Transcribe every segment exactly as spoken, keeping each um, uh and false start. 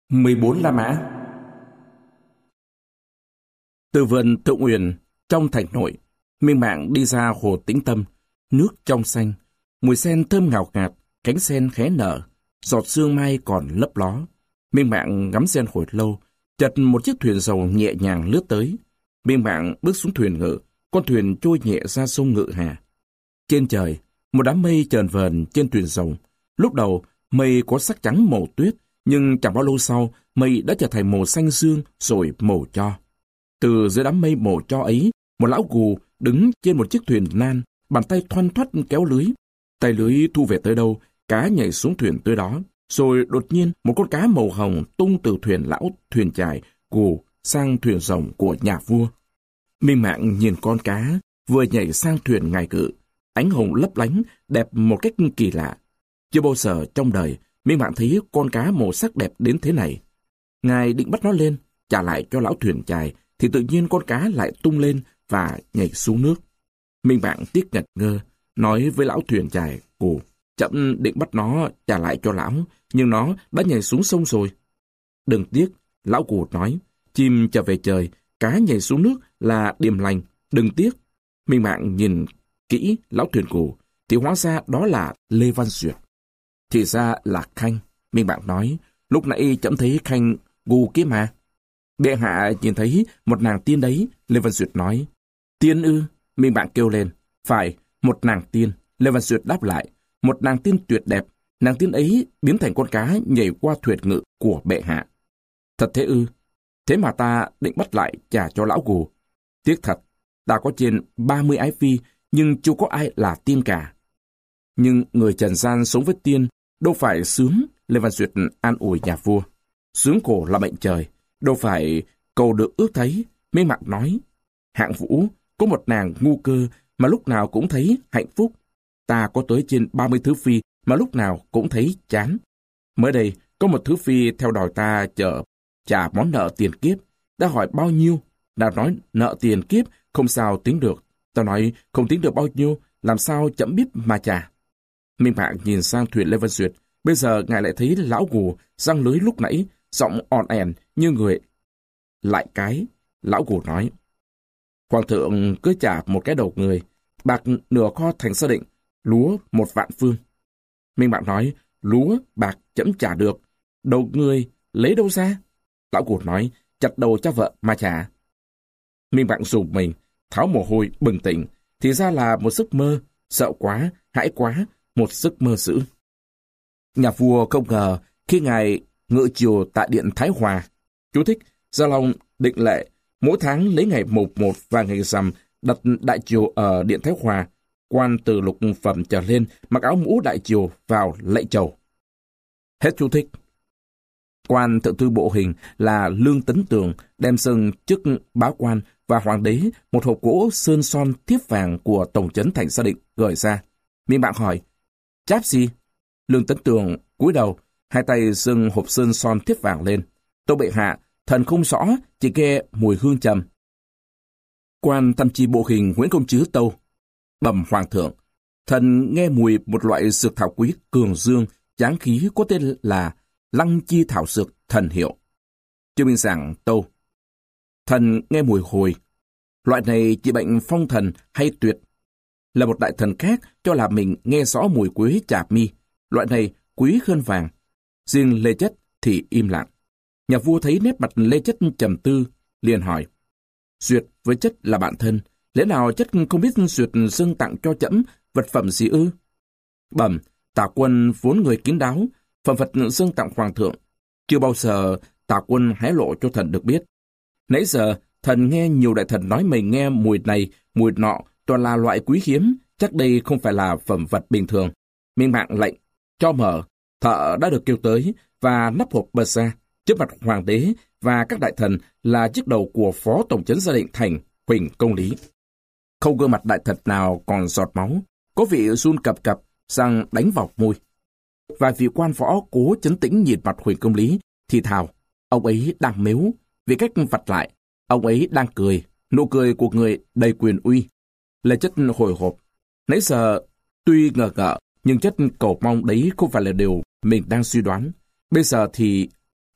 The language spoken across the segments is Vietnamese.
mười bốn La Mã. Từ vườn Thượng Uyển trong thành nội, Minh Mạng đi ra hồ Tĩnh Tâm, nước trong xanh, mùi sen thơm ngào ngạt, cánh sen khẽ nở, giọt sương mai còn lấp ló. Minh Mạng ngắm sen hồi lâu, chợt một chiếc thuyền dầu nhẹ nhàng lướt tới. Minh Mạng bước xuống thuyền ngự, con thuyền trôi nhẹ ra sông Ngự Hà. Trên trời, một đám mây chờn vờn trên thuyền dầu. Lúc đầu, mây có sắc trắng màu tuyết, nhưng chẳng bao lâu sau, mây đã trở thành màu xanh dương rồi màu cho. Từ dưới đám mây màu cho ấy, một lão gù đứng trên một chiếc thuyền nan, bàn tay thoăn thoắt kéo lưới. Tay lưới thu về tới đâu, cá nhảy xuống thuyền tới đó. Rồi đột nhiên, một con cá màu hồng tung từ thuyền lão thuyền chài gù sang thuyền rồng của nhà vua. Minh Mạng nhìn con cá vừa nhảy sang thuyền ngài cự, ánh hồng lấp lánh, đẹp một cách kỳ lạ. Chưa bao giờ trong đời, Minh Mạng thấy con cá màu sắc đẹp đến thế này. Ngài định bắt nó lên, trả lại cho lão thuyền chài, thì tự nhiên con cá lại tung lên và nhảy xuống nước. Minh Mạng tiếc ngẩn ngơ, nói với lão thuyền chài gù, chậm định bắt nó trả lại cho lão, nhưng nó đã nhảy xuống sông rồi. Đừng tiếc, lão gù nói, chim trở về trời, cá nhảy xuống nước là điềm lành, đừng tiếc. Minh Mạng nhìn kỹ lão thuyền gù, thì hóa ra đó là Lê Văn Duyệt. Thì ra là Khanh. Minh Mạng nói, lúc nãy chậm thấy Khanh gù kia mà. Bệ hạ nhìn thấy một nàng tiên đấy. Lê Văn Duyệt nói, tiên ư? Minh Mạng kêu lên, phải, một nàng tiên. Lê Văn Duyệt đáp lại, một nàng tiên tuyệt đẹp. Nàng tiên ấy biến thành con cá nhảy qua thuyền ngự của bệ hạ. Thật thế ư? Thế mà ta định bắt lại trả cho lão gù. Tiếc thật, ta có trên ba mươi ái phi, nhưng chưa có ai là tiên cả. Nhưng người trần gian sống với tiên đâu phải sướng. Lê Văn Duyệt an ủi nhà vua, sướng khổ là mệnh trời, đâu phải cầu được ước thấy. Minh Mạng nói, hạng vũ có một nàng ngu cơ mà lúc nào cũng thấy hạnh phúc. Ta có tới trên ba mươi thứ phi mà lúc nào cũng thấy chán. Mới đây có một thứ phi theo đòi ta chở trả món nợ tiền kiếp. Ta hỏi bao nhiêu, đã nói nợ tiền kiếp không sao tính được. Ta nói không tính được bao nhiêu, làm sao chậm biết mà trả. Minh Mạng nhìn sang thuyền Lê Văn Duyệt, bây giờ ngài lại thấy lão gù răng lưới lúc nãy, giọng òn ẻn như người lại cái. Lão gù nói, hoàng thượng cứ trả một cái đầu người, bạc nửa kho thành Sa Định, lúa một vạn phương. Minh Mạng nói, lúa bạc chấm trả được, đầu người lấy đâu ra? Lão gù nói, chặt đầu cho vợ mà trả. Minh Mạng rùng mình, tháo mồ hôi bừng tỉnh, thì ra là một giấc mơ, sợ quá, hãi quá, một giấc mơ dữ. Nhà vua không ngờ khi ngài ngự triều tại điện Thái Hòa. Chú thích, Gia Long định lệ mỗi tháng lấy ngày mùng một và ngày rằm đặt đại triều ở điện Thái Hòa, quan từ lục phẩm trở lên mặc áo mũ đại triều vào lạy chầu. Hết chú thích. Quan thượng thư bộ hình là Lương Tấn Tường đem dâng chức bá quan và hoàng đế một hộp gỗ sơn son thiếp vàng của tổng trấn thành Sa Định gửi ra. Minh Mạng hỏi, cháp gì? Lương Tấn Tường cúi đầu, hai tay dâng hộp sơn son thiếp vàng lên. Tâu bệ hạ, thần không rõ, chỉ nghe mùi hương trầm. Quan tham tri bộ hình Nguyễn Công Trứ tâu, bẩm hoàng thượng, thần nghe mùi một loại dược thảo quý cường dương, tráng khí có tên là lăng chi thảo dược thần hiệu. Chưa Minh Giảng tâu, thần nghe mùi hồi, loại này trị bệnh phong thần hay tuyệt. Là một đại thần khác cho là mình nghe rõ mùi quế trà mi, loại này quý hơn vàng. Riêng Lê Chất thì im lặng. Nhà vua thấy nét mặt Lê Chất trầm tư, liền hỏi, Duyệt với Chất là bạn thân, lẽ nào Chất không biết Duyệt dâng tặng cho trẫm vật phẩm gì ư? Bẩm, Tả Quân vốn người kín đáo, phẩm vật dâng tặng hoàng thượng, chưa bao giờ Tả Quân hé lộ cho thần được biết. Nãy giờ thần nghe nhiều đại thần nói mình nghe mùi này, mùi nọ, toàn là loại quý hiếm, chắc đây không phải là phẩm vật bình thường. Minh Mạng lệnh cho mở, thợ đã được kêu tới và nắp hộp bật ra. Trước mặt hoàng đế và các đại thần là chiếc đầu của phó tổng trấn Gia Định Thành Huỳnh Công Lý. Không gương mặt đại thần nào còn giọt máu, có vị run cập cập, răng đánh vào môi. Vài vị quan võ cố trấn tĩnh nhìn mặt Huỳnh Công Lý, thì thào, ông ấy đang mếu, vì cách vặt lại, ông ấy đang cười, nụ cười của người đầy quyền uy. Lê Chất hồi hộp, nãy giờ tuy ngờ ngợ, nhưng Chất cầu mong đấy không phải là điều mình đang suy đoán. Bây giờ thì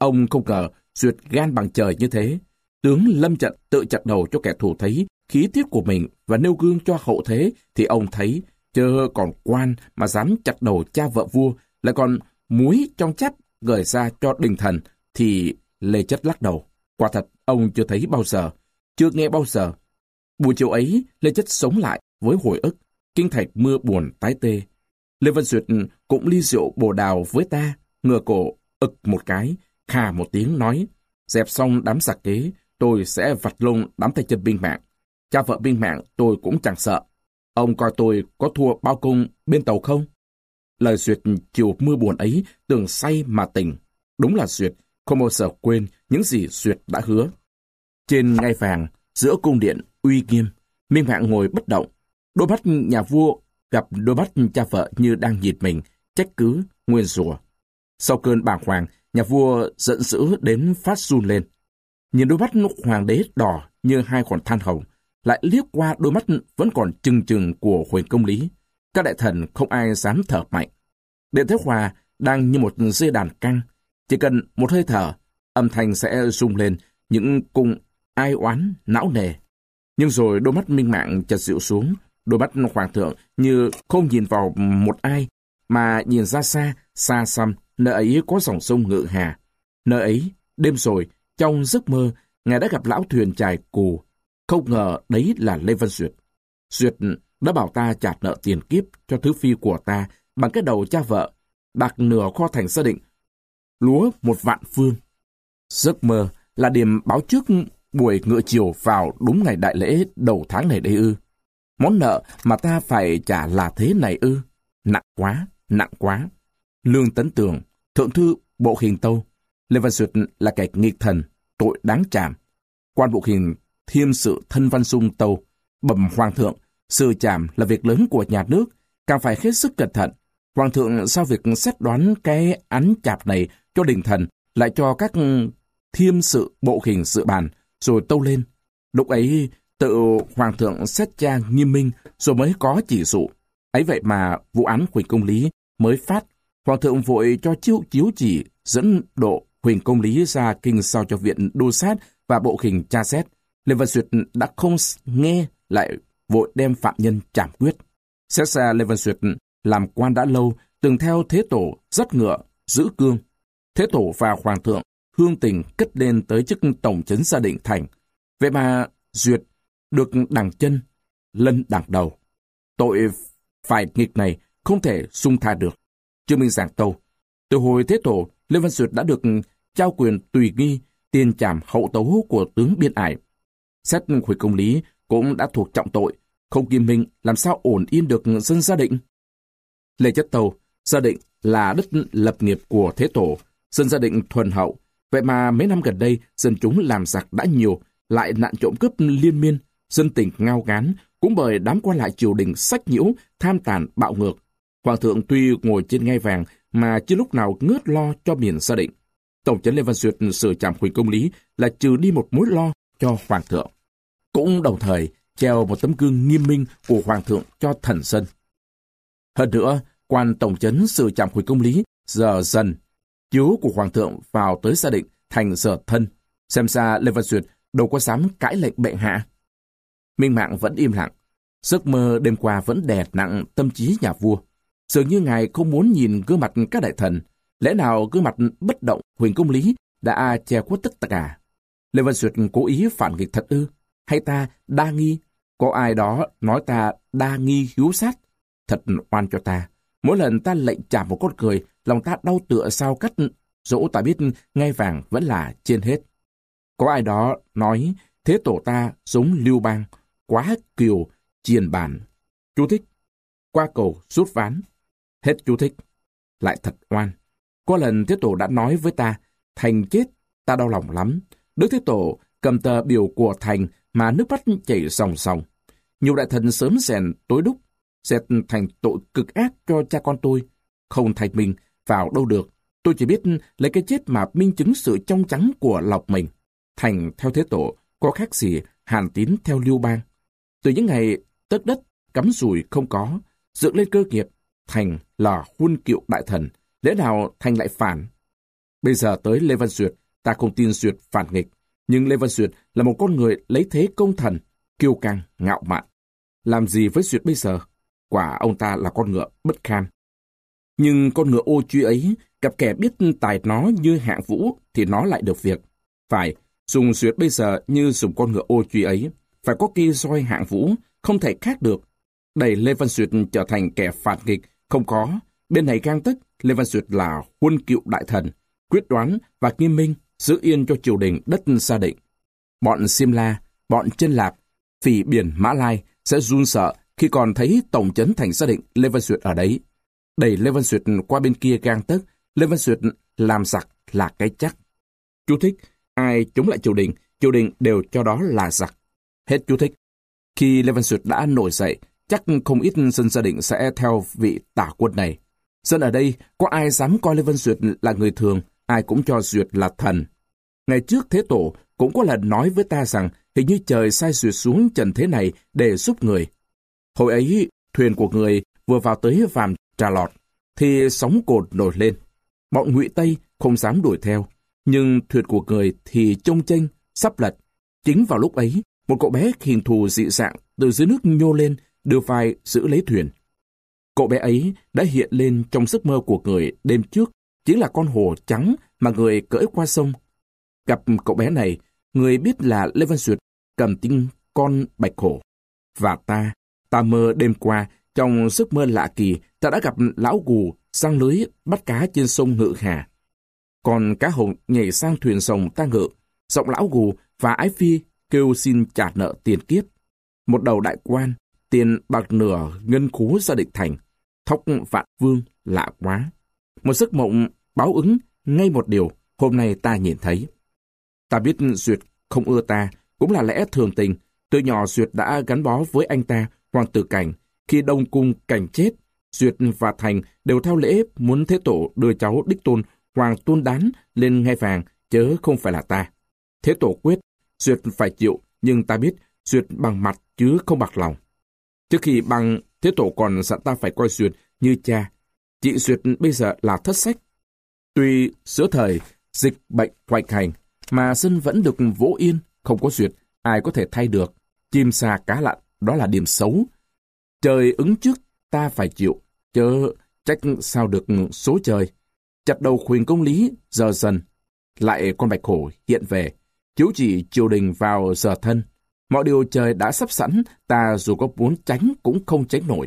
Ông không ngờ Duyệt gan bằng trời như thế. Tướng lâm trận tự chặt đầu cho kẻ thù thấy khí tiết của mình và nêu gương cho hậu thế, thì ông thấy, chớ còn quan mà dám chặt đầu cha vợ vua, lại còn muối trong chắp gửi ra cho đình thần, thì Lê Chất lắc đầu. Quả thật, ông chưa thấy bao giờ, chưa nghe bao giờ. Buổi chiều ấy, Lê Chất sống lại với hồi ức, kinh thạch mưa buồn tái tê. Lê Văn Duyệt cũng ly rượu bồ đào với ta, ngửa cổ, ực một cái, khà một tiếng nói, dẹp xong đám giặc kế, tôi sẽ vặt lông đám tay chân binh mạng. Cha vợ binh mạng tôi cũng chẳng sợ. Ông coi tôi có thua bao công bên tàu không? Lời Duyệt chiều mưa buồn ấy tưởng say mà tỉnh. Đúng là Duyệt không bao giờ quên những gì Duyệt đã hứa. Trên ngai vàng, giữa cung điện uy nghiêm, Minh Mạng ngồi bất động. Đôi mắt nhà vua gặp đôi mắt cha vợ như đang nhìn mình, trách cứ, nguyên rủa. Sau cơn bàng hoàng, nhà vua giận dữ đến phát run lên. Nhìn đôi mắt hoàng đế đỏ như hai con than hồng, lại liếc qua đôi mắt vẫn còn trừng trừng của Huỳnh Công Lý. Các đại thần không ai dám thở mạnh. Điện Thế Hòa đang như một dây đàn căng. Chỉ cần một hơi thở, âm thanh sẽ rung lên những cung ai oán, não nề. Nhưng rồi đôi mắt Minh Mạng chợt dịu xuống, đôi mắt hoàng thượng như không nhìn vào một ai, mà nhìn ra xa, xa xăm, nơi ấy có dòng sông Ngự Hà. Nơi ấy, đêm rồi, trong giấc mơ, ngài đã gặp lão thuyền chài cù. Không ngờ đấy là Lê Văn Duyệt. Duyệt đã bảo ta trả nợ tiền kiếp cho thứ phi của ta bằng cái đầu cha vợ, đặt nửa kho thành gia định, lúa một vạn phương. Giấc mơ là điểm báo trước buổi ngựa chiều vào đúng ngày đại lễ đầu tháng này đây ư? Món nợ mà ta phải trả là thế này ư? Nặng quá, nặng quá. Lương Tấn Tường, thượng thư bộ Hình Tâu, Lê Văn Duyệt là kẻ nghịch thần, tội đáng trảm. Quan bộ Hình Thiêm sự Thân Văn Dung Tâu, bẩm hoàng thượng, xử trảm là việc lớn của nhà nước, càng phải hết sức cẩn thận. Hoàng thượng sao việc xét đoán cái án chạp này cho đình thần, lại cho các thiêm sự bộ Hình dự bàn, rồi tâu lên. Lúc ấy, tự hoàng thượng xét tra nghiêm minh, rồi mới có chỉ dụ. Ấy vậy mà vụ án Huỳnh Công Lý mới phát, hoàng thượng vội cho chiếu chiếu chỉ dẫn độ Huỳnh Công Lý ra kinh sao cho viện đô sát và bộ Hình tra xét. Lê Văn Duyệt đã không nghe, lại vội đem phạm nhân trảm quyết. Xét ra Lê Văn Duyệt làm quan đã lâu, từng theo Thế Tổ dắt ngựa, giữ cương. Thế Tổ và hoàng thượng hương tình cất lên tới chức tổng trấn Gia Định Thành. Vậy mà Duyệt được đằng chân, lân đằng đầu. Tội phải nghịch này không thể xung tha được. Trương Minh Giảng tâu, từ hồi Thế Tổ, Lê Văn Duyệt đã được trao quyền tùy nghi, tiền trảm hậu tấu của tướng biên ải. Xét Huỳnh Công Lý cũng đã thuộc trọng tội, không nghiêm minh làm sao ổn yên được dân Gia Định. Lê Chất tâu, Gia Định là đất lập nghiệp của Thế Tổ, dân Gia Định thuần hậu. Vậy mà mấy năm gần đây, dân chúng làm giặc đã nhiều, lại nạn trộm cướp liên miên, dân tình ngao ngán, cũng bởi đám quan lại triều đình sách nhiễu, tham tàn bạo ngược. Hoàng thượng tuy ngồi trên ngai vàng, mà chưa lúc nào ngớt lo cho miền Gia Định. Tổng trấn Lê Văn Duyệt xử trảm Huỳnh Công Lý là trừ đi một mối lo cho hoàng thượng. Cũng đồng thời treo một tấm gương nghiêm minh của hoàng thượng cho thần dân. Hơn nữa, quan tổng trấn xử trảm Huỳnh Công Lý giờ dần chiếu của hoàng thượng vào tới Gia Định thành giờ thân. Xem ra Lê Văn Duyệt đâu có dám cãi lệnh bệ hạ. Minh Mạng vẫn im lặng. Giấc mơ đêm qua vẫn đè nặng tâm trí nhà vua. Dường như ngài không muốn nhìn gương mặt các đại thần. Lẽ nào gương mặt bất động Huỳnh Công Lý đã che khuất tất cả? Lê Văn Duyệt cố ý phản nghịch thật ư? Hay ta đa nghi? Có ai đó nói ta đa nghi hiếu sát? Thật oan cho ta. Mỗi lần ta lệnh trả một con cười, lòng ta đau tựa sao cắt, dẫu ta biết ngai vàng vẫn là trên hết. Có ai đó nói Thế Tổ ta giống Lưu Bang, quá kiều, triền bản. Chú thích, qua cầu rút ván. Hết chú thích. Lại thật oan. Có lần Thế Tổ đã nói với ta, Thành chết, ta đau lòng lắm. Đức Thế Tổ cầm tờ biểu của Thành mà nước mắt chảy ròng ròng. Nhiều đại thần sớm rèn tối đúc, sẽ thành tội cực ác cho cha con tôi. Không thành mình vào đâu được. Tôi chỉ biết lấy cái chết mà minh chứng sự trong trắng của lọc mình. Thành theo Thế Tổ có khác gì Hàn Tín theo Lưu Bang. Từ những ngày tấc đất cắm rủi không có, dựng lên cơ nghiệp, Thành là huân kiệu đại thần. Lẽ nào Thành lại phản? Bây giờ tới Lê Văn Duyệt, ta không tin Duyệt phản nghịch. Nhưng Lê Văn Duyệt là một con người lấy thế công thần, kiêu căng, ngạo mạn. Làm gì với Duyệt bây giờ? Quả ông ta là con ngựa bất kham. Nhưng con ngựa ô truy ấy, gặp kẻ biết tài nó như Hạng Vũ thì nó lại được việc. Phải, dùng Duyệt bây giờ như dùng con ngựa ô truy ấy. Phải có cây roi Hạng Vũ, không thể khác được. Đẩy Lê Văn Duyệt trở thành kẻ phản nghịch, không có. Bên này gang tấc, Lê Văn Duyệt là huân cựu đại thần, quyết đoán và nghiêm minh, giữ yên cho triều đình đất Sa Định. Bọn Xiêm La, bọn Chân Lạp, Phỉ Biển Mã Lai sẽ run sợ khi còn thấy tổng trấn thành Sa Định Lê Văn Duyệt ở đấy. Đẩy Lê Văn Duyệt qua bên kia gang tấc, Lê Văn Duyệt làm giặc là cái chắc. Chú thích, ai chống lại triều đình, triều đình đều cho đó là giặc. Hết chú thích. Khi Lê Văn Duyệt đã nổi dậy, chắc không ít dân Sa Định sẽ theo vị tả quân này. Dân ở đây có ai dám coi Lê Văn Duyệt là người thường, ai cũng cho Duyệt là thần. Ngày trước Thế Tổ cũng có lần nói với ta rằng hình như trời sai Duyệt xuống trần thế này để giúp người. Hồi ấy, thuyền của người vừa vào tới Vàm Trà Lọt, thì sóng cồn nổi lên. Bọn Ngụy Tây không dám đuổi theo, nhưng thuyền của người thì chông chênh, sắp lật. Chính vào lúc ấy, một cậu bé hình thù dị dạng từ dưới nước nhô lên, đưa vai giữ lấy thuyền. Cậu bé ấy đã hiện lên trong giấc mơ của người đêm trước, chính là con hổ trắng mà người cưỡi qua sông. Gặp cậu bé này, người biết là Lê Văn Duyệt cầm tinh con bạch hổ. Và ta, ta mơ đêm qua, trong giấc mơ lạ kỳ, ta đã gặp lão gù sang lưới bắt cá trên sông Ngự Hà. Còn cá hồng nhảy sang thuyền sông ta ngự, giọng lão gù và ái phi kêu xin trả nợ tiền kiếp. Một đầu đại quan, tiền bạc nửa ngân khố Gia Định Thành, thóc vạn vương lạ quá. Một giấc mộng báo ứng ngay một điều hôm nay ta nhìn thấy. Ta biết Duyệt không ưa ta, cũng là lẽ thường tình. Từ nhỏ Duyệt đã gắn bó với anh ta, Hoàng tử Cảnh. Khi Đông Cung Cảnh chết, Duyệt và Thành đều theo lễ muốn Thế Tổ đưa cháu đích tôn Hoàng Tôn Đán lên ngai vàng, chớ không phải là ta. Thế Tổ quyết, Duyệt phải chịu, nhưng ta biết Duyệt bằng mặt chứ không bạc lòng. Trước khi bằng, Thế Tổ còn dặn ta phải coi Duyệt như cha. Chị Duyệt bây giờ là thất sách. Tuy giữa thời dịch bệnh hoành hành, mà dân vẫn được vỗ yên, không có Duyệt, ai có thể thay được. Chim sa cá lặn, đó là điểm xấu. Trời ứng trước, ta phải chịu, chớ trách sao được số trời. Chặt đầu Huỳnh Công Lý, giờ dần. Lại con bạch hổ hiện về, chiếu chỉ triều đình vào giờ thân. Mọi điều trời đã sắp sẵn, ta dù có muốn tránh cũng không tránh nổi.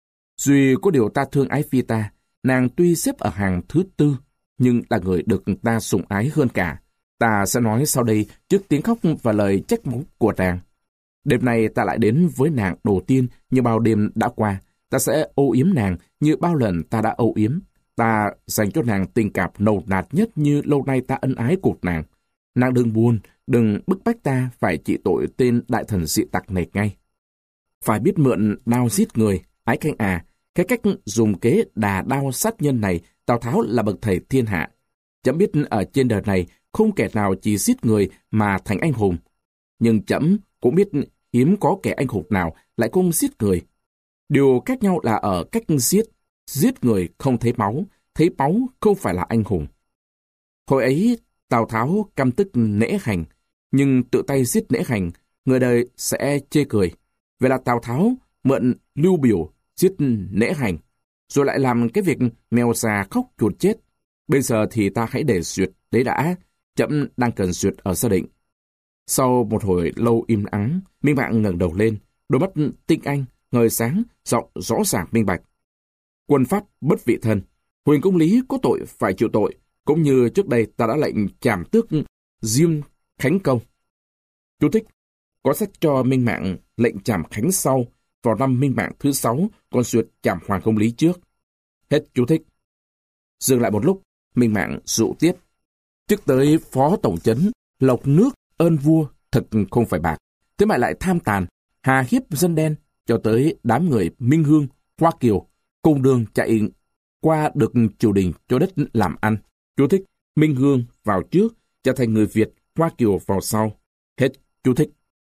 Duy có điều ta thương ái phi ta, nàng tuy xếp ở hàng thứ tư, nhưng là người được ta sủng ái hơn cả. Ta sẽ nói sau đây trước tiếng khóc và lời trách móc của nàng. Đêm nay ta lại đến với nàng đầu tiên như bao đêm đã qua. Ta sẽ âu yếm nàng như bao lần ta đã âu yếm. Ta dành cho nàng tình cảm nồng nạt nhất như lâu nay ta ân ái cuộc nàng. Nàng đừng buồn, đừng bức bách ta phải trị tội tên đại thần dị tặc này ngay. Phải biết mượn đao giết người, ái khanh à, cái cách dùng kế đà đao sát nhân này, Tào Tháo là bậc thầy thiên hạ. Chấm biết ở trên đời này không kẻ nào chỉ giết người mà thành anh hùng. Nhưng chấm cũng biết hiếm có kẻ anh hùng nào lại không giết người. Điều khác nhau là ở cách giết. Giết người không thấy máu, thấy máu không phải là anh hùng. Hồi ấy, Tào Tháo căm tức Nễ Hành, nhưng tự tay giết Nễ Hành, người đời sẽ chê cười. Vậy là Tào Tháo mượn Lưu Biểu giết Nễ Hành, rồi lại làm cái việc mèo già khóc chuột chết. Bây giờ thì ta hãy để Duyệt đấy đã, chậm đang cần Duyệt ở Sa Định. Sau một hồi lâu im ắng, Minh Mạng ngẩng đầu lên, đôi mắt tinh anh, ngời sáng, giọng rõ ràng minh bạch. Quân pháp bất vị thân, Huỳnh Công Lý có tội phải chịu tội, cũng như trước đây ta đã lệnh trảm tước Diêm Khánh Công. Chú thích: có sách cho Minh Mạng lệnh trảm Khánh sau, vào năm Minh Mạng thứ sáu, còn Duyệt trảm Hoàng Công Lý trước. Hết chú thích. Dừng lại một lúc, Minh Mạng dụ tiếp. Trước tới phó tổng trấn, lộc nước ơn vua thật không phải bạc, thế mà lại tham tàn, hà hiếp dân đen, cho tới đám người Minh Hương, Hoa Kiều cùng đường chạy qua được triều đình cho đất làm ăn. Chú thích: Minh Hương vào trước, trở thành người Việt, Hoa Kiều vào sau. Hết chú thích.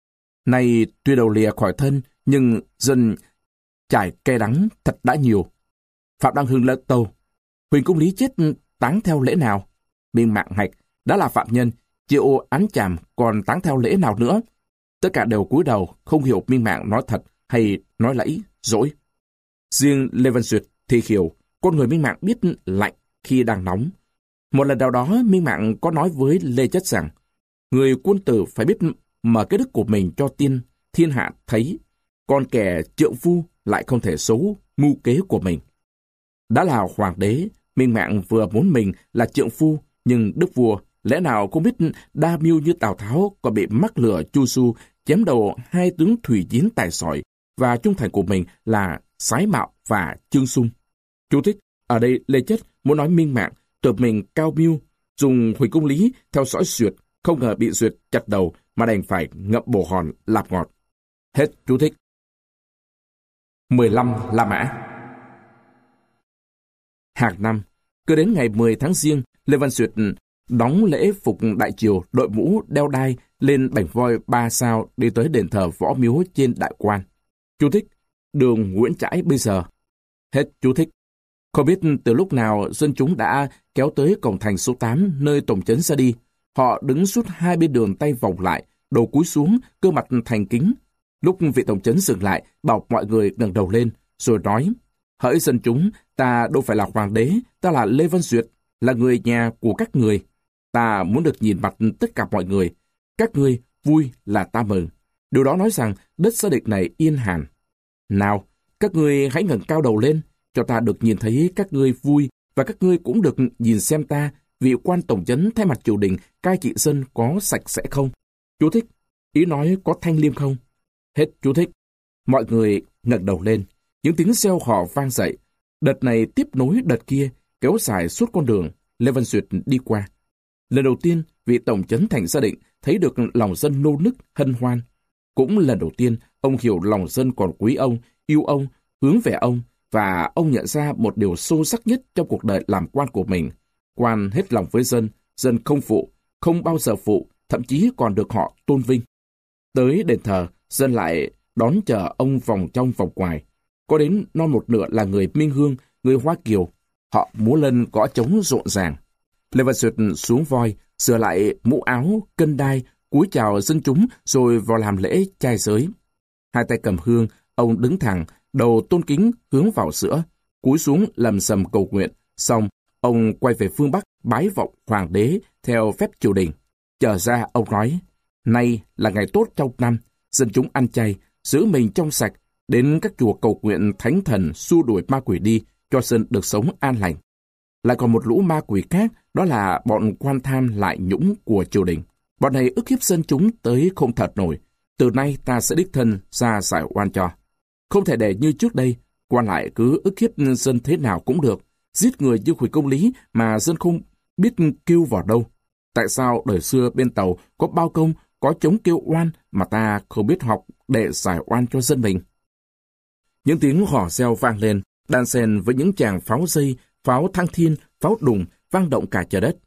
Này tuy đầu lìa khỏi thân, nhưng dân trải cay đắng thật đã nhiều. Phạm Đăng Hưng lỡ tâu: Huỳnh Công Lý chết táng theo lễ nào? Minh Mạng hạch, đã là phạm nhân, chịu án chàm còn táng theo lễ nào nữa. Tất cả đều cúi đầu, không hiểu Minh Mạng nói thật hay nói lẫy, dối. Riêng Lê Văn Duyệt thì hiểu, con người Minh Mạng biết lạnh khi đang nóng. Một lần nào đó, Minh Mạng có nói với Lê Chất rằng, người quân tử phải biết mở cái đức của mình cho tiên, thiên hạ thấy, còn kẻ trượng phu lại không thể xấu mưu kế của mình. Đã là hoàng đế, Minh Mạng vừa muốn mình là trượng phu, nhưng đức vua lẽ nào cũng biết đa mưu như Tào Tháo còn bị mắc lừa Chu Du chém đầu hai tướng thủy chiến tài giỏi và trung thành của mình là Sái Mạo và Trương Sung. Chú thích, ở đây Lê Chất muốn nói Minh Mạng tưởng mình cao mưu, dùng Huỳnh Công Lý theo dõi Duyệt, không ngờ bị Duyệt chặt đầu mà đành phải ngậm bồ hòn lạp ngọt. Hết chú thích. mười lăm La Mã. Hàng năm, cứ đến ngày mười tháng Giêng, Lê Văn Duyệt đóng lễ phục đại triều, đội mũ đeo đai lên bảnh voi ba sao đi tới đền thờ Võ Miếu trên Đại Quan. Chú thích, đường Nguyễn Trãi bây giờ. Hết chú thích. Không biết từ lúc nào dân chúng đã kéo tới cổng thành số tám nơi tổng trấn ra đi. Họ đứng suốt hai bên đường tay vòng lại, đầu cúi xuống, cơ mặt thành kính. Lúc vị tổng trấn dừng lại, bảo mọi người ngẩng đầu lên, rồi nói, hỡi dân chúng, ta đâu phải là hoàng đế, ta là Lê Văn Duyệt, là người nhà của các người. Ta muốn được nhìn mặt tất cả mọi người. Các ngươi vui là ta mừng. Điều đó nói rằng đất Sa Địch này yên hàn. Nào, các ngươi hãy ngẩng cao đầu lên, cho ta được nhìn thấy các ngươi vui, và các ngươi cũng được nhìn xem ta, vị quan tổng trấn thay mặt triều đình cai trị dân có sạch sẽ không. Chú thích, ý nói có thanh liêm không. Hết chú thích. Mọi người ngẩng đầu lên, những tiếng reo hò vang dậy. Đợt này tiếp nối đợt kia, kéo dài suốt con đường Lê Văn Duyệt đi qua. Lần đầu tiên, vị tổng trấn thành Sa Định thấy được lòng dân nô nức hân hoan. Cũng lần đầu tiên, ông hiểu lòng dân còn quý ông, yêu ông, hướng về ông, và ông nhận ra một điều sâu sắc nhất trong cuộc đời làm quan của mình. Quan hết lòng với dân, dân không phụ, không bao giờ phụ, thậm chí còn được họ tôn vinh. Tới đền thờ, dân lại đón chờ ông vòng trong vòng ngoài. Có đến non một nửa là người Minh Hương, người Hoa Kiều. Họ múa lân gõ trống rộn ràng. Lê Văn Duyệt xuống voi, sửa lại mũ áo, cân đai, cúi chào dân chúng rồi vào làm lễ trai giới. Hai tay cầm hương, ông đứng thẳng, đầu tôn kính hướng vào giữa, cúi xuống lầm sầm cầu nguyện. Xong, ông quay về phương Bắc bái vọng hoàng đế theo phép triều đình. Trở ra ông nói, nay là ngày tốt trong năm, dân chúng ăn chay, giữ mình trong sạch, đến các chùa cầu nguyện thánh thần xua đuổi ma quỷ đi, cho dân được sống an lành. Lại còn một lũ ma quỷ khác, đó là bọn quan tham lại nhũng của triều đình. Bọn này ức hiếp dân chúng tới không thật nổi. Từ nay ta sẽ đích thân ra giải oan cho. Không thể để như trước đây, quan lại cứ ức hiếp dân thế nào cũng được. Giết người như Huỳnh Công Lý mà dân không biết kêu vào đâu. Tại sao đời xưa bên Tàu có bao công, có chống kêu oan mà ta không biết học để giải oan cho dân mình? Những tiếng hò reo vang lên, đan xen với những tràng pháo dây, pháo thăng thiên, pháo đùng vang động cả trời đất.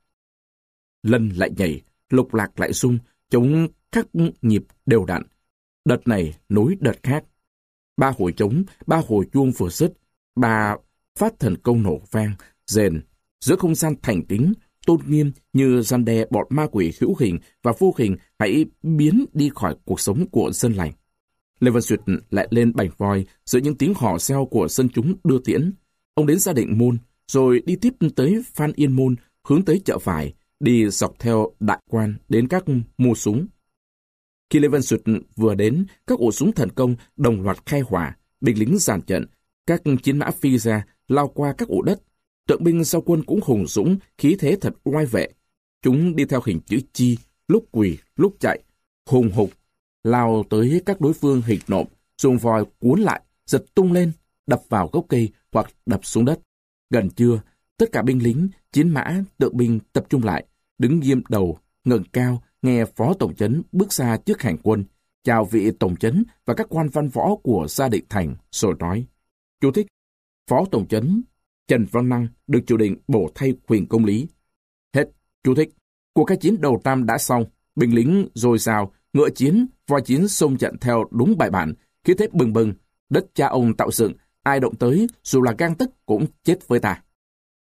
Lân lại nhảy, lục lạc lại rung, chống khắc nhịp đều đặn. Đợt này nối đợt khác. Ba hồi trống, ba hồi chuông vừa dứt, ba phát thần công nổ vang, rền. Giữa không gian thành kính, tôn nghiêm như răn đe bọn ma quỷ hữu hình và vô hình hãy biến đi khỏi cuộc sống của dân lành. Lê Văn Duyệt lại lên bành voi giữa những tiếng hò reo của dân chúng đưa tiễn. Ông đến Gia Định Môn, rồi đi tiếp tới Phan Yên Môn, hướng tới chợ vải, đi dọc theo Đại Quan đến các mua súng. Khi Lê Văn Duyệt vừa đến, các ổ súng thần công đồng loạt khai hỏa, binh lính dàn trận, các chiến mã phi ra, lao qua các ổ đất. Tượng binh sau quân cũng hùng dũng, khí thế thật oai vệ. Chúng đi theo hình chữ chi, lúc quỳ, lúc chạy, hùng hục, lao tới các đối phương hịch nộm, dùng vòi cuốn lại, giật tung lên, đập vào gốc cây hoặc đập xuống đất. Gần trưa, tất cả binh lính, chiến mã, tượng binh tập trung lại, đứng nghiêm đầu, ngẩng cao, nghe phó tổng trấn bước ra trước hành quân, chào vị tổng trấn và các quan văn võ của Gia Định Thành, rồi nói. Chú thích, phó tổng trấn Trần Văn Năng được triều đình bổ thay Huỳnh Công Lý. Hết chú thích. Cuộc khai chiến đầu năm đã xong, binh lính dồi dào, ngựa chiến, voi chiến xông trận theo đúng bài bản, khí thế bừng bừng, đất cha ông tạo dựng, ai động tới dù là gang tức cũng chết với ta.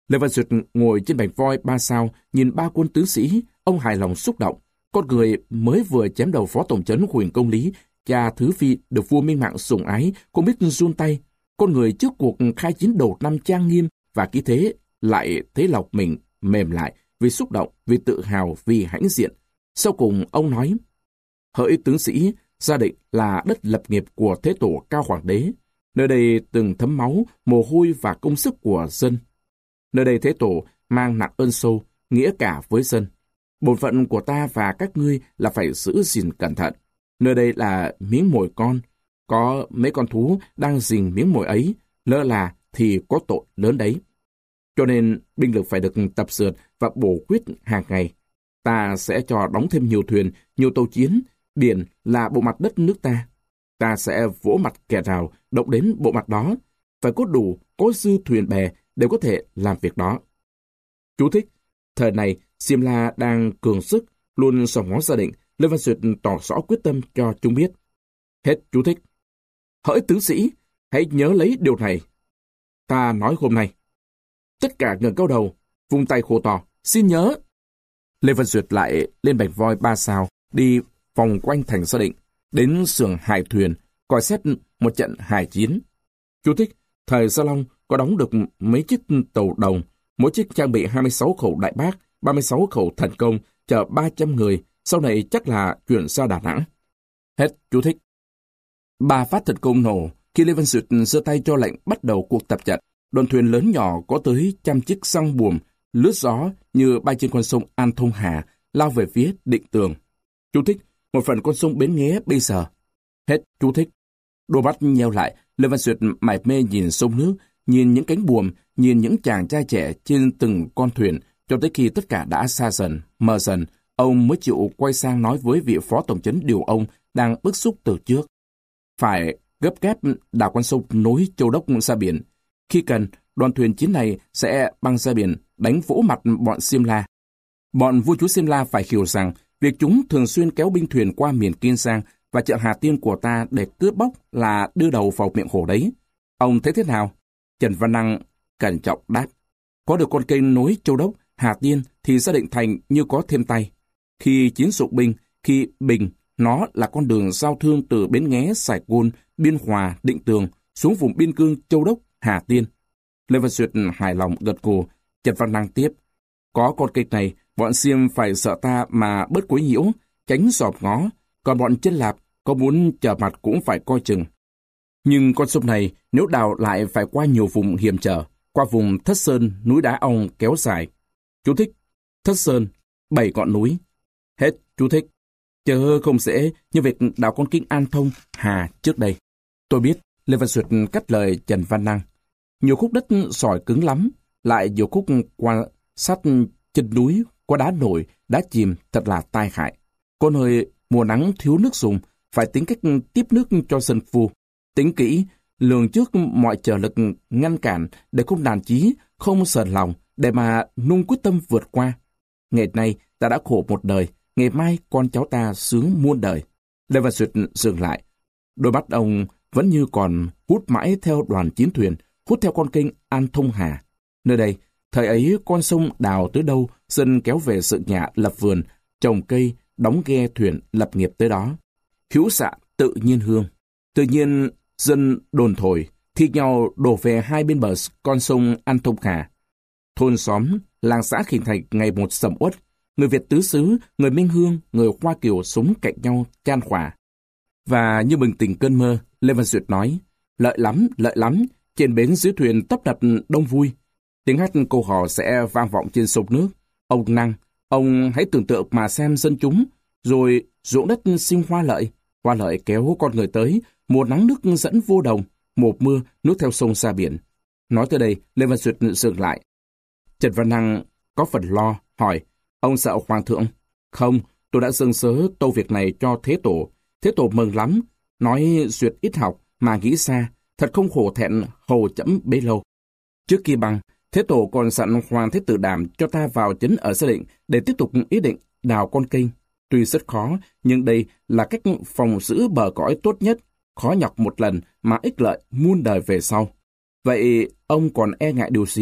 Lê Văn Duyệt ngồi trên bành voi ba sao, nhìn ba quân tứ sĩ, ông hài lòng xúc động. Con người mới vừa chém đầu phó tổng trấn Huỳnh Công Lý, cha thứ phi được vua Minh Mạng sủng ái, cũng biết run tay. Con người trước cuộc khai chiến đầu năm trang nghiêm và khí thế lại thấy lòng mình mềm lại vì xúc động, vì tự hào, vì hãnh diện. Sau cùng ông nói: hỡi tướng sĩ, gia định là đất lập nghiệp của thế tổ Cao Hoàng đế. Nơi đây từng thấm máu, mồ hôi và công sức của dân. Nơi đây thế tổ mang nặng ơn sâu, nghĩa cả với dân. Bổn phận của ta và các ngươi là phải giữ gìn cẩn thận. Nơi đây là miếng mồi con. Có mấy con thú đang rình miếng mồi ấy, lỡ là thì có tội lớn đấy. Cho nên binh lực phải được tập dượt và bổ quyết hàng ngày. Ta sẽ cho đóng thêm nhiều thuyền, nhiều tàu chiến. Biển là bộ mặt đất nước ta. Ta sẽ vỗ mặt kẻ nào động đến bộ mặt đó. Phải có đủ, có dư thuyền bè đều có thể làm việc đó. Chú thích: thời này, Simla đang cường sức, luôn sòng ngó gia định. Lê Văn Duyệt tỏ rõ quyết tâm cho chúng biết. Hết chú thích. Hỡi tướng sĩ, hãy nhớ lấy điều này. Ta nói hôm nay. Tất cả ngẩng cao đầu, vung tay khô to, xin nhớ. Lê Văn Duyệt lại lên bành voi ba sao, đi vòng quanh thành gia định, đến xưởng hải thuyền, coi xét một trận hải chiến. Chú thích: thời Gia Long có đóng được mấy chiếc tàu đồng, mỗi chiếc trang bị hai mươi sáu khẩu đại bác, ba mươi sáu khẩu thần công, chở ba trăm người, sau này chắc là chuyển ra Đà Nẵng. Hết chú thích. Ba phát thần công nổ, khi Lê Văn Duyệt giơ tay cho lệnh bắt đầu cuộc tập trận, đoàn thuyền lớn nhỏ có tới trăm chiếc xăng buồm, lướt gió như bay trên con sông An Thông Hà, lao về phía Định Tường. Chú thích: một phần con sông Bến Nghé bây giờ. Hết chú thích. Đôi mắt nheo lại, Lê Văn Duyệt mải mê nhìn sông nước, nhìn những cánh buồm, nhìn những chàng trai trẻ trên từng con thuyền, cho tới khi tất cả đã xa dần, mờ dần, ông mới chịu quay sang nói với vị phó tổng trấn điều ông đang bức xúc từ trước. Phải gấp gáp đào con sông nối Châu Đốc ra biển. Khi cần, đoàn thuyền chiến này sẽ băng ra biển, đánh vỗ mặt bọn Simla. Bọn vua chúa Simla phải hiểu rằng việc chúng thường xuyên kéo binh thuyền qua miền Kiên Giang và chợ Hà Tiên của ta để cướp bóc là đưa đầu vào miệng hổ đấy. Ông thấy thế nào? Trần Văn Năng cẩn trọng đáp. Có được con kênh nối Châu Đốc, Hà Tiên thì gia định thành như có thêm tay. Khi chiến dụng binh, khi bình, nó là con đường giao thương từ Bến Nghé, Sài Gòn, Biên Hòa, Định Tường xuống vùng biên cương Châu Đốc, Hà Tiên. Lê Văn Duyệt hài lòng gật gù. Trần Văn Năng tiếp. Có con kênh này, bọn Xiêm phải sợ ta mà bớt quấy nhiễu, tránh dòm ngó. Còn bọn Chân Lạp có muốn trở mặt cũng phải coi chừng. Nhưng con sông này nếu đào lại phải qua nhiều vùng hiểm trở, qua vùng Thất Sơn, núi đá ong kéo dài. Chú thích: Thất Sơn, bảy ngọn núi. Hết chú thích. Chớ không dễ như việc đào con kinh An Thông, Hà trước đây. Tôi biết, Lê Văn Duyệt cắt lời Trần Văn Năng. Nhiều khúc đất sỏi cứng lắm, lại nhiều khúc qua sát chân núi, có đá nổi, đá chìm, thật là tai hại. Có nơi mùa nắng thiếu nước dùng, phải tính cách tiếp nước cho dân phu. Tính kỹ, lường trước mọi trở lực ngăn cản để không nản chí, không sờn lòng, để mà nung quyết tâm vượt qua. Ngày nay ta đã khổ một đời, ngày mai con cháu ta sướng muôn đời. Lê Văn Duyệt dừng lại. Đôi mắt ông vẫn như còn hút mãi theo đoàn chiến thuyền, hút theo con kênh An Thông Hà. Nơi đây, thời ấy con sông đào tới đâu, dân kéo về dựng nhà lập vườn, trồng cây, đóng ghe thuyền lập nghiệp tới đó. Hữu xạ tự nhiên hương. Tự nhiên dân đồn thổi, thi nhau đổ về hai bên bờ con sông An Thông Hà. Thôn xóm, làng xã hình thành ngày một sầm uất. Người Việt tứ xứ, người Minh Hương, người Hoa Kiều sống cạnh nhau chan hòa. Và như bừng tỉnh cơn mơ, Lê Văn Duyệt nói, lợi lắm, lợi lắm, trên bến dưới thuyền tấp nập đông vui. Tiếng hát câu hò sẽ vang vọng trên sông nước. Ông Năng, ông hãy tưởng tượng mà xem dân chúng, rồi ruộng đất sinh hoa lợi, hoa lợi kéo con người tới, mùa nắng nước dẫn vô đồng, mùa mưa nước theo sông ra biển. Nói tới đây, Lê Văn Duyệt dừng lại. Trần Văn Năng có phần lo, hỏi, ông sợ hoàng thượng? Không, tôi đã dâng sớ tâu việc này cho Thế Tổ. Thế Tổ mừng lắm, nói Duyệt ít học mà nghĩ xa, thật không khổ thẹn hầu chẫm bấy lâu. Trước khi băng, Thế Tổ còn dặn Hoàng Thế Tử Đảm cho ta vào trấn ở Gia Định để tiếp tục ý định đào con kênh. Tuy rất khó, nhưng đây là cách phòng giữ bờ cõi tốt nhất, khó nhọc một lần mà ích lợi muôn đời về sau. Vậy ông còn e ngại điều gì?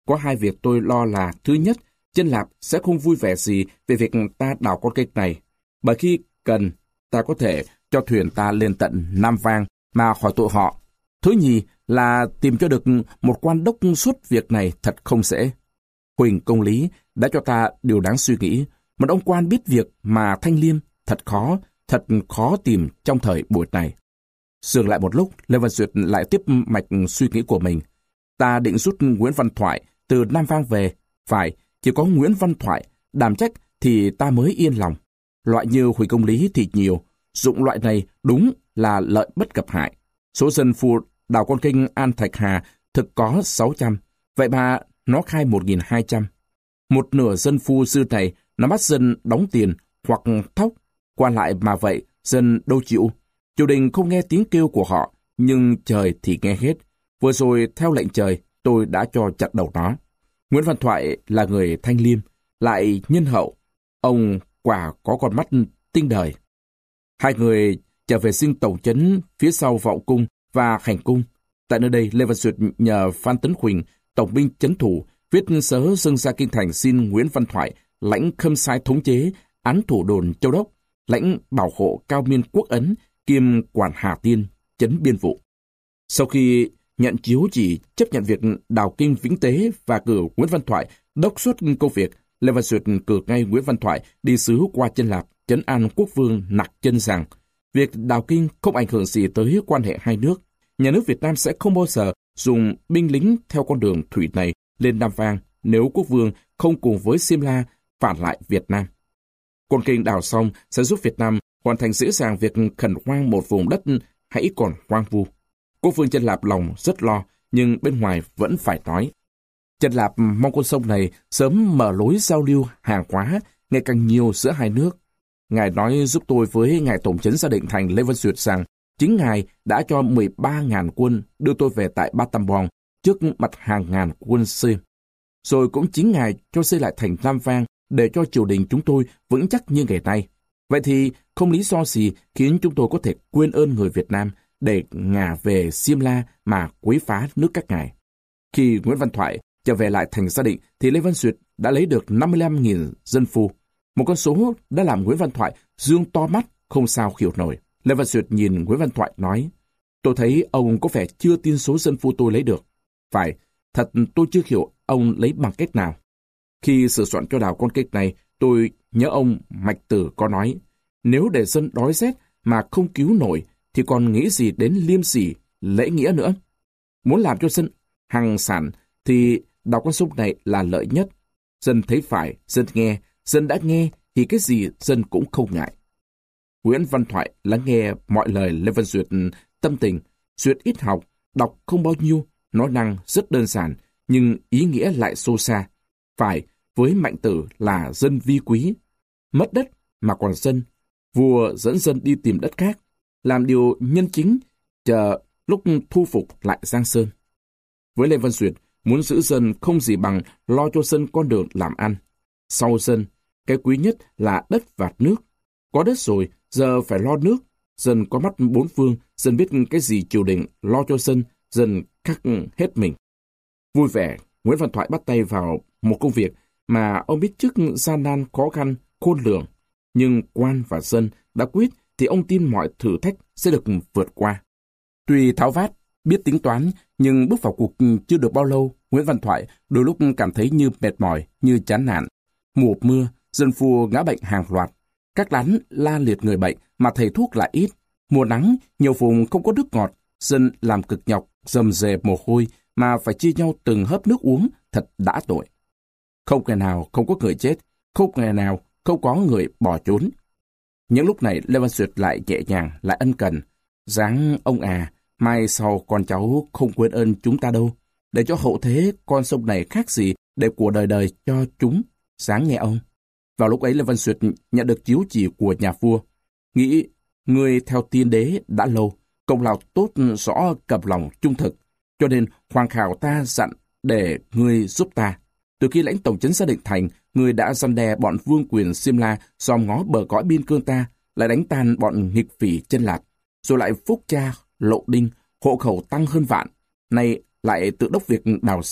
có hai việc tôi lo là: thứ nhất, Chân Lạp sẽ không vui vẻ gì về việc ta đào con kênh này, bởi khi cần, ta có thể cho thuyền ta lên tận Nam Vang mà hỏi tội họ. Thứ nhì là tìm cho được một quan đốc suốt việc này thật không dễ. Huỳnh Công Lý đã cho ta điều đáng suy nghĩ. Một ông quan biết việc mà thanh liêm thật khó, thật khó tìm trong thời buổi này. Dừng lại một lúc, Lê Văn Duyệt lại tiếp mạch suy nghĩ của mình. Ta định rút Nguyễn Văn Thoại từ Nam Vang về. Phải, chỉ có Nguyễn Văn Thoại đảm trách thì ta mới yên lòng. Loại như Huỳnh Công Lý thì nhiều, dụng loại này đúng là lợi bất cập hại. Số dân phu đào con kênh An Thạch Hà thực có sáu trăm, vậy mà nó khai một nghìn hai trăm. Một nửa dân phu dư này nó bắt dân đóng tiền hoặc thóc, qua lại mà vậy, dân đâu chịu. Triều đình không nghe tiếng kêu của họ, nhưng trời thì nghe hết. Vừa rồi theo lệnh trời, tôi đã cho chặt đầu nó. Nguyễn Văn Thoại là người thanh liêm, lại nhân hậu. Ông quả có con mắt tinh đời. Hai người trở về sinh tổng trấn phía sau Vọng Cung và Hành Cung. Tại nơi đây, Lê Văn Duyệt nhờ Phan Tấn Huỳnh, tổng binh trấn thủ, viết sớ dâng ra kinh thành xin Nguyễn Văn Thoại lãnh khâm sai thống chế, án thủ đồn Châu Đốc, lãnh bảo hộ Cao Miên Quốc Ấn, kiêm quản Hà Tiên, trấn biên vụ. Sau khi nhận chiếu chỉ chấp nhận việc đào kinh Vĩnh Tế và cử Nguyễn Văn Thoại đốc xuất công việc, Lê Văn Duyệt cử ngay Nguyễn Văn Thoại đi sứ qua Chân Lạp, trấn an quốc vương Nặc Chân rằng việc đào kinh không ảnh hưởng gì tới quan hệ hai nước. Nhà nước Việt Nam sẽ không bao giờ dùng binh lính theo con đường thủy này lên Nam Vang nếu quốc vương không cùng với Simla phản lại Việt Nam. Con kênh đào xong sẽ giúp Việt Nam hoàn thành dễ dàng việc khẩn hoang một vùng đất hãy còn hoang vu. Quốc vương Chân Lạp lòng rất lo, nhưng bên ngoài vẫn phải nói. Chân Lạp mong con sông này sớm mở lối giao lưu hàng hóa ngày càng nhiều giữa hai nước. Ngài nói giúp tôi với ngài tổng trấn Gia Định Thành Lê Văn Duyệt rằng chính ngài đã cho mười ba nghìn quân đưa tôi về tại Ba Tam Bong trước mặt hàng ngàn quân Sim. Rồi cũng chính ngài cho xây lại thành Nam Vang để cho triều đình chúng tôi vững chắc như ngày nay. Vậy thì không lý do gì khiến chúng tôi có thể quên ơn người Việt Nam để ngả về Simla mà quấy phá nước các ngài. Khi Nguyễn Văn Thoại trở về lại thành Gia Định thì Lê Văn Duyệt đã lấy được năm mươi lăm nghìn dân phu. Một con số đã làm Nguyễn Văn Thoại dương to mắt không sao hiểu nổi. Lê Văn Duyệt nhìn Nguyễn Văn Thoại nói: Tôi thấy ông có vẻ chưa tin số dân phu tôi lấy được. Phải, thật tôi chưa hiểu ông lấy bằng cách nào. Khi sửa soạn cho đào con kênh này, tôi nhớ ông Mạch Tử có nói, nếu để dân đói rét mà không cứu nổi, thì còn nghĩ gì đến liêm sỉ, lễ nghĩa nữa. Muốn làm cho dân hằng sản, thì đào con sông này là lợi nhất. Dân thấy phải, dân nghe, dân đã nghe, thì cái gì dân cũng không ngại. Nguyễn Văn Thoại lắng nghe mọi lời Lê Văn Duyệt tâm tình. Duyệt ít học, đọc không bao nhiêu, nói năng rất đơn giản, nhưng ý nghĩa lại sâu xa. Phải, với Mạnh Tử là dân vi quý. Mất đất mà còn dân. Vua dẫn dân đi tìm đất khác, làm điều nhân chính, chờ lúc thu phục lại Giang Sơn. Với Lê Văn Duyệt, muốn giữ dân không gì bằng lo cho dân con đường làm ăn. Sau dân, cái quý nhất là đất và nước. Có đất rồi, giờ phải lo nước. Dân có mắt bốn phương, dân biết cái gì triều đình lo cho dân, dân khắc hết mình. Vui vẻ, Nguyễn Văn Thoại bắt tay vào một công việc mà ông biết trước gian nan khó khăn, khôn lường. Nhưng quan và dân đã quyết thì ông tin mọi thử thách sẽ được vượt qua. Tuy tháo vát, biết tính toán, nhưng bước vào cuộc chưa được bao lâu, Nguyễn Văn Thoại đôi lúc cảm thấy như mệt mỏi, như chán nản. Mùa mưa, dân phu ngã bệnh hàng loạt. Các lán la liệt người bệnh mà thầy thuốc lại ít. Mùa nắng, nhiều vùng không có nước ngọt, dân làm cực nhọc, rầm rề mồ hôi mà phải chia nhau từng hớp nước uống, thật đã tội. Không ngày nào không có người chết, không ngày nào không có người bỏ trốn. Những lúc này Lê Văn Duyệt lại nhẹ nhàng, lại ân cần. Dáng ông à, mai sau con cháu không quên ơn chúng ta đâu. Để cho hậu thế con sông này khác gì để của đời đời cho chúng. Sáng nghe ông. Vào lúc ấy Lê Văn Duyệt nhận được chiếu chỉ của nhà vua. Nghĩ người theo tiên đế đã lâu, công lao tốt rõ cầm lòng trung thực. Cho nên hoàng khảo ta dặn để ngươi giúp ta. Từ khi lãnh tổng trấn Gia Định Thành, người đã răn đe bọn vương quyền Simla dòm ngó bờ cõi biên cương ta, lại đánh tan bọn nghịch phỉ Chân Lạp, rồi lại phúc cha, lộ đinh, hộ khẩu tăng hơn vạn. Nay lại tự đốc việc đào sông,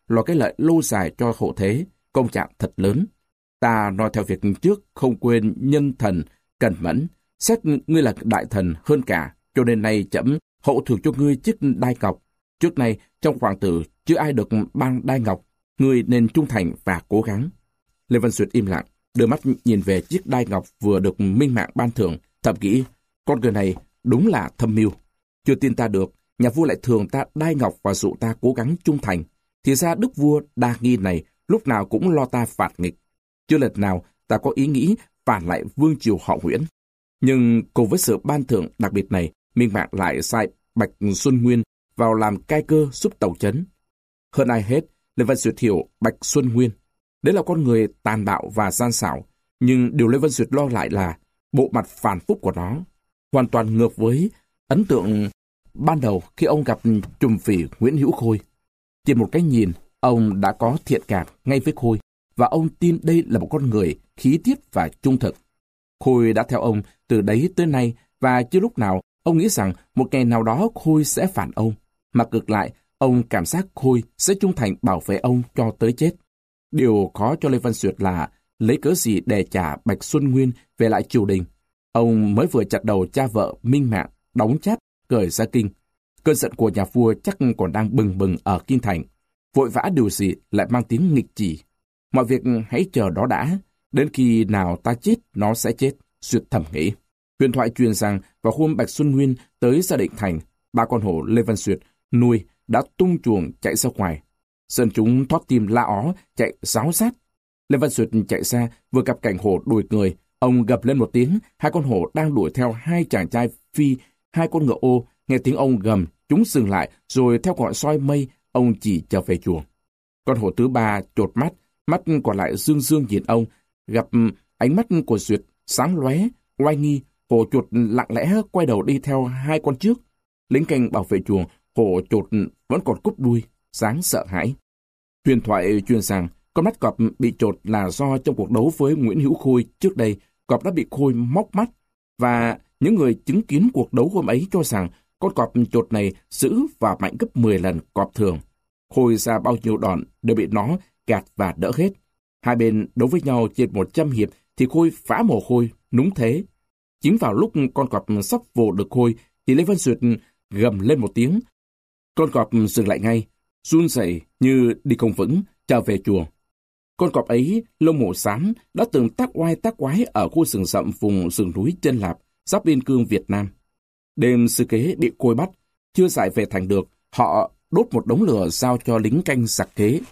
là cái lợi lâu dài cho hậu thế, công trạng thật lớn. Ta nói theo việc trước, không quên nhân thần, cẩn mẫn, xét ngươi là đại thần hơn cả, cho nên nay trẫm hậu thưởng cho ngươi chiếc đai ngọc. Trước nay, trong hoàng tử, chưa ai được ban đai ngọc, ngươi nên trung thành và cố gắng. Lê Văn Duyệt im lặng, đưa mắt nhìn về chiếc đai ngọc vừa được Minh Mạng ban thưởng, thầm nghĩ, con người này đúng là thâm mưu. Chưa tin ta được, nhà vua lại thường ta đai ngọc và dụ ta cố gắng trung thành. Thì ra đức vua đa nghi này lúc nào cũng lo ta phạt nghịch. Chưa lần nào ta có ý nghĩ phản lại vương triều họ Nguyễn. Nhưng cùng với sự ban thưởng đặc biệt này, Minh Mạng lại sai Bạch Xuân Nguyên vào làm cai cơ giúp tàu chấn. Hơn ai hết, Lê Văn Duyệt hiểu Bạch Xuân Nguyên. Đấy là con người tàn bạo và gian xảo, nhưng điều Lê Văn Duyệt lo lại là bộ mặt phản phúc của nó, hoàn toàn ngược với ấn tượng ban đầu khi ông gặp trùm phỉ Nguyễn Hữu Khôi. Chỉ một cái nhìn, ông đã có thiện cảm ngay với Khôi, và ông tin đây là một con người khí tiết và trung thực. Khôi đã theo ông từ đấy tới nay, và chưa lúc nào ông nghĩ rằng một ngày nào đó Khôi sẽ phản ông, mà ngược lại, ông cảm giác Khôi sẽ trung thành bảo vệ ông cho tới chết. Điều khó cho Lê Văn Duyệt là lấy cớ gì để trả Bạch Xuân Nguyên về lại triều đình. Ông mới vừa chặt đầu cha vợ Minh Mạng, đóng chát, cởi ra kinh. Cơn giận của nhà vua chắc còn đang bừng bừng ở Kinh Thành. Vội vã điều gì lại mang tiếng nghịch chỉ. Mọi việc hãy chờ đó đã. Đến khi nào ta chết, nó sẽ chết. Duyệt thầm nghĩ. Huyền thoại truyền rằng vào hôm Bạch Xuân Nguyên tới Gia Định Thành, ba con hổ Lê Văn Duyệt nuôi đã tung chuồng chạy ra ngoài. Dân chúng thoát tim la ó, chạy ráo sát. Lê Văn Duyệt chạy ra, vừa gặp cảnh hổ đuổi người. Ông gầm lên một tiếng, hai con hổ đang đuổi theo hai chàng trai phi, hai con ngựa ô. Nghe tiếng ông gầm, chúng dừng lại, rồi theo ngọn soi mây, ông chỉ trở về chuồng. Con hổ thứ ba chột mắt, mắt còn lại dương dương nhìn ông, gặp ánh mắt của Duyệt sáng lóe, oai nghi, hổ chột lặng lẽ quay đầu đi theo hai con trước. Lính canh bảo vệ chuồng, hổ chột vẫn còn cúp đuôi, sáng sợ hãi. Huyền thoại truyền rằng con mắt cọp bị chột là do trong cuộc đấu với Nguyễn Hữu Khôi trước đây, cọp đã bị Khôi móc mắt, và những người chứng kiến cuộc đấu hôm ấy cho rằng con cọp chột này dữ và mạnh gấp mười lần cọp thường. Khôi ra bao nhiêu đòn đều bị nó gạt và đỡ hết. Hai bên đấu với nhau trên một trăm hiệp thì Khôi phá mồ hôi, núng thế. Chính vào lúc con cọp sắp vồ được Khôi thì Lê Văn Duyệt gầm lên một tiếng. Con cọp dừng lại ngay, run rẩy như đi không vững, trở về chuồng. Con cọp ấy, lông màu xám, đã từng tác oai tác quái ở khu rừng rậm vùng rừng núi Chân Lạp, giáp biên cương Việt Nam. Đêm sư kế bị Khôi bắt, chưa giải về thành được, họ đốt một đống lửa giao cho lính canh giặc kế.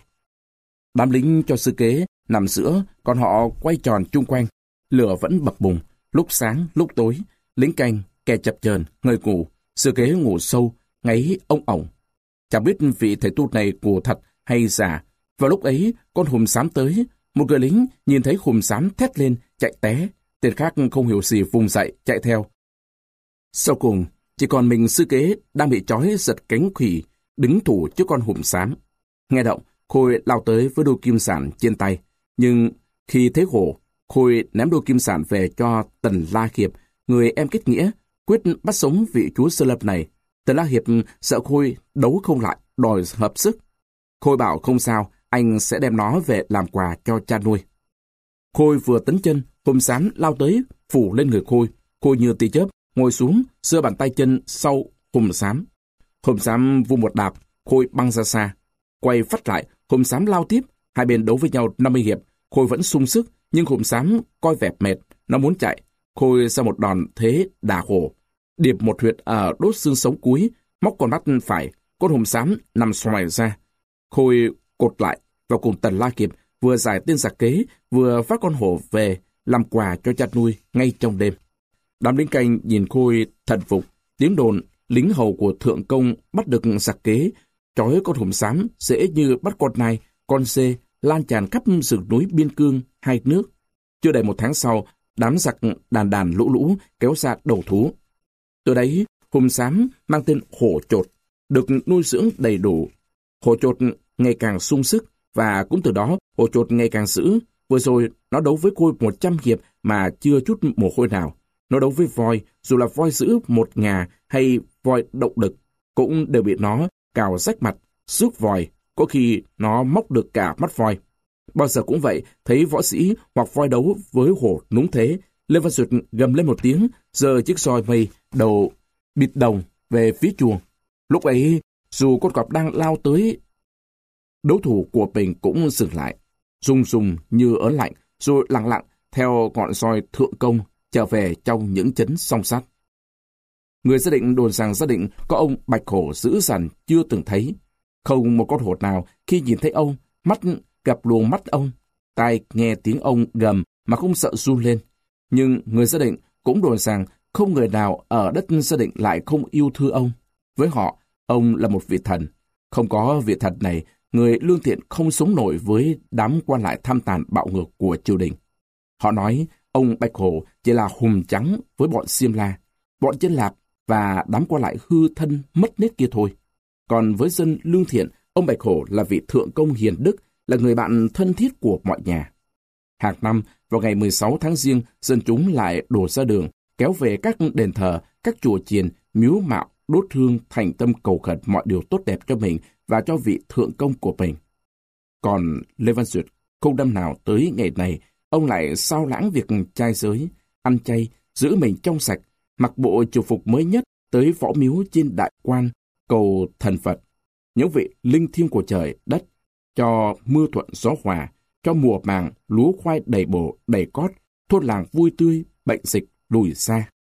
Đám lính cho sư kế nằm giữa, còn họ quay tròn chung quanh. Lửa vẫn bập bùng, lúc sáng, lúc tối. Lính canh, kẻ chập chờn, người ngủ, sư kế ngủ sâu, ngáy ông ổng. Chẳng biết vị thầy tu này của thật hay giả. Vào lúc ấy, con hùm xám tới. Một người lính nhìn thấy hùm xám thét lên, chạy té. Tên khác không hiểu gì vùng dậy, chạy theo. Sau cùng, chỉ còn mình sư kế đang bị trói giật cánh khỉ, đứng thủ trước con hùm xám. Nghe động, Khôi lao tới với đôi kim sản trên tay. Nhưng khi thấy hổ, Khôi ném đôi kim sản về cho Tần La Hiệp, người em kết nghĩa, quyết bắt sống vị chúa Sơ Lập này. Tần La Hiệp sợ Khôi đấu không lại, đòi hợp sức. Khôi bảo không sao, anh sẽ đem nó về làm quà cho cha nuôi. Khôi vừa tấn chân, hùm xám lao tới, phủ lên người Khôi. Khôi như tia chớp, ngồi xuống, giơ bàn tay chân sau hùm xám. Hùm xám vung một đạp, Khôi băng ra xa. Quay phát lại, hùm xám lao tiếp, hai bên đấu với nhau năm mươi hiệp. Khôi vẫn sung sức, nhưng hùm xám coi vẻ mệt, nó muốn chạy. Khôi ra một đòn thế đà hổ, điệp một huyệt ở đốt xương sống cuối, móc con mắt phải, con hùm xám nằm xoài ra. Khôi cột lại, vào cùng Tần La Kiệp, vừa giải tên giặc kế, vừa phát con hổ về làm quà cho cha nuôi ngay trong đêm. Đám lính canh nhìn Khôi thần phục. Tiếng đồn lính hầu của thượng công bắt được giặc kế, trói con hùm xám dễ như bắt con nai, con dê, lan tràn khắp rừng núi biên cương hai nước. Chưa đầy một tháng sau, đám giặc đàn đàn lũ lũ kéo ra đầu thú. Từ đấy, hùm xám mang tên hổ chột, được nuôi dưỡng đầy đủ. Hổ chột ngày càng sung sức, và cũng từ đó hổ chột ngày càng dữ. Vừa rồi, nó đấu với Khôi một trăm hiệp mà chưa chút mồ hôi nào. Nó đấu với voi, dù là voi dữ một ngà hay voi động đực, cũng đều bị nó cào rách mặt, xước vòi, có khi nó móc được cả mắt voi. Bao giờ cũng vậy, thấy võ sĩ hoặc voi đấu với hổ núng thế, Lê Văn Duyệt gầm lên một tiếng, giơ chiếc roi mây đầu bịt đồng về phía chuồng. Lúc ấy, dù con cọp đang lao tới, đấu thủ của mình cũng dừng lại, rung rung như ớn lạnh, rồi lặng lặng theo ngọn roi thượng công trở về trong những chấn song sắt. Người gia định đồn rằng gia định có ông bạch hổ dữ dằn chưa từng thấy. Không một con hổ nào khi nhìn thấy ông, mắt gặp luồng mắt ông, tai nghe tiếng ông gầm mà không sợ run lên. Nhưng người gia định cũng đồn rằng không người nào ở đất gia định lại không yêu thương ông. Với họ, ông là một vị thần. Không có vị thần này, người lương thiện không sống nổi với đám quan lại tham tàn bạo ngược của triều đình. Họ nói ông Bạch Hổ chỉ là hùm trắng với bọn Xiêm La, bọn Chân Lạp và đám quan lại hư thân mất nết kia thôi. Còn với dân lương thiện, ông Bạch Hổ là vị thượng công hiền đức, là người bạn thân thiết của mọi nhà. Hàng năm, vào ngày mười sáu tháng Giêng, dân chúng lại đổ ra đường, kéo về các đền thờ, các chùa chiền, miếu mạo, đốt hương thành tâm cầu khẩn mọi điều tốt đẹp cho mình và cho vị thượng công của mình. Còn Lê Văn Duyệt, không năm nào tới ngày này, ông lại sao lãng việc trai giới, ăn chay, giữ mình trong sạch, mặc bộ triều phục mới nhất tới võ miếu trên đại quan, cầu thần Phật, những vị linh thiêng của trời đất, cho mưa thuận gió hòa, cho mùa màng lúa khoai đầy bổ đầy cót, thôn làng vui tươi, bệnh dịch lùi xa.